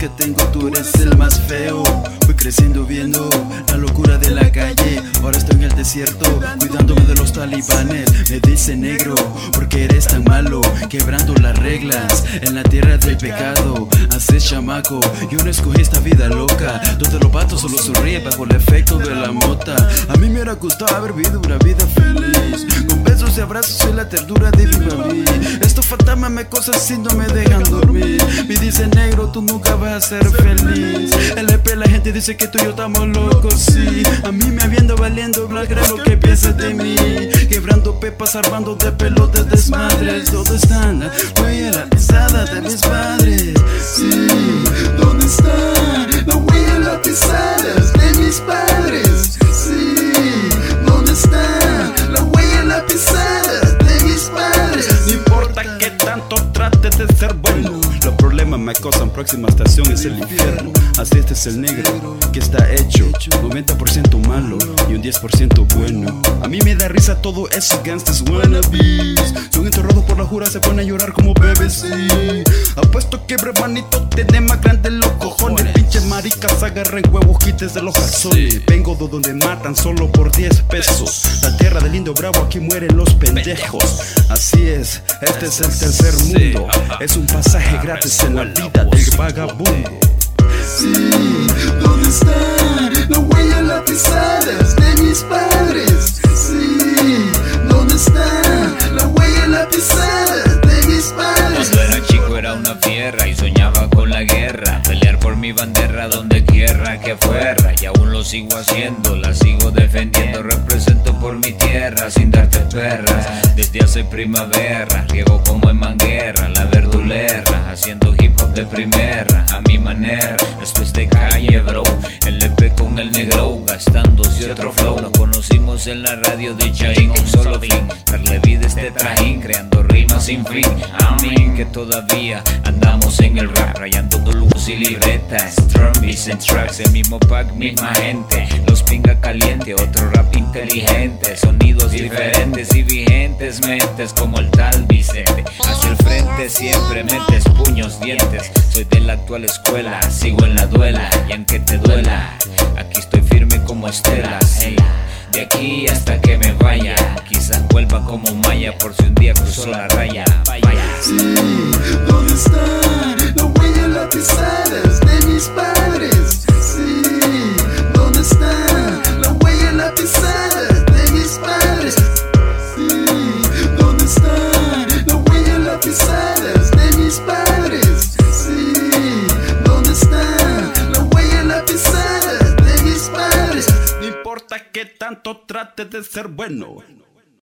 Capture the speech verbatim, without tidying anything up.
que tengo, tú eres el más feo. Voy creciendo viendo la locura de la calle. Ahora estoy en el desierto, cuidándome de los talibanes. Me dicen negro, porque eres tan malo, quebrando las reglas en la tierra del pecado. Haces chamaco, yo no escogí esta vida loca, donde los vatos solo sonríen bajo el efecto de la mota. A mí me hubiera gustado haber vivido una vida feliz, con besos y abrazos y la ternura de mi mami. Estos fantasmas me cosas y no me dejan dormir. Me dicen negro, tú nunca vas a ser feliz. El E P la gente dice que tú y yo estamos locos, sí. A mí me habiendo valiendo, no creo lo que piensas de mí. Quebrando pepas, armando de pelotas desmadres. ¿Dónde están las huellas pisadas de mis padres? Sí, ¿dónde están las huellas pisadas de mis padres? Sí, ¿dónde están las huellas pisadas de mis padres? No importa que tanto trates de ser bueno, los problemas me acosan, próxima estación es el infierno. Así este es el negro, que está hecho noventa por ciento malo y un diez por ciento bueno. A mí me da risa todo esos gangsters wannabes. Son enterrados por la jura, se ponen a llorar como bebés, sí. Apuesto que hermanito tiene más grandes los cojones. Pinches maricas agarren huevos, quites de los calzones. Vengo de donde matan solo por diez pesos. La tierra del Indio Bravo, aquí mueren los pendejos. Así es, este es el tercer mundo. Es un pasaje gratis en la vida del vagabundo. Sí, ¿dónde están las huellas pisadas de mis padres? Sí, ¿dónde están las huellas pisadas de mis padres? Cuando era chico era una fiera y soñaba con la guerra, pelear por mi bandera donde quiera que fuera. Y aún lo sigo haciendo, la sigo defendiendo. Represento por mi tierra sin darte perras. Desde hace primavera, riego como en manguera, la verdulera, haciendo hip hop de primera, a mi manera. Esto es de calle, bro. El E P con el negro, gastándose otro flow. Nos conocimos en la radio de Chain, un solo fin, darle vida a este trajín, creando rimas sin fin. Amén, que todavía andamos en el rap, rayando luz y libretas, drumbeats and tracks, el mismo pack, misma gente, los pinga caliente, otro rap inteligente, sonidos diferentes y vigentes, mentes como el tal Vicente. Hacia el frente siempre metes puños, dientes. Soy de la actual escuela, sigo en la duela, y aunque te duela, aquí estoy firme como Estela, sí. De aquí hasta que me vaya, quizás vuelva como Maya por si un día cruzó la raya. Vaya. Sí, ¿dónde están las huellas pisadas de mis padres? Sí, ¿dónde están las huellas pisadas de mis padres? Sí, ¿dónde están las huellas pisadas de mis padres? Sí, ¿dónde están las huellas pisadas de mis padres? No importa que tanto trates de ser bueno,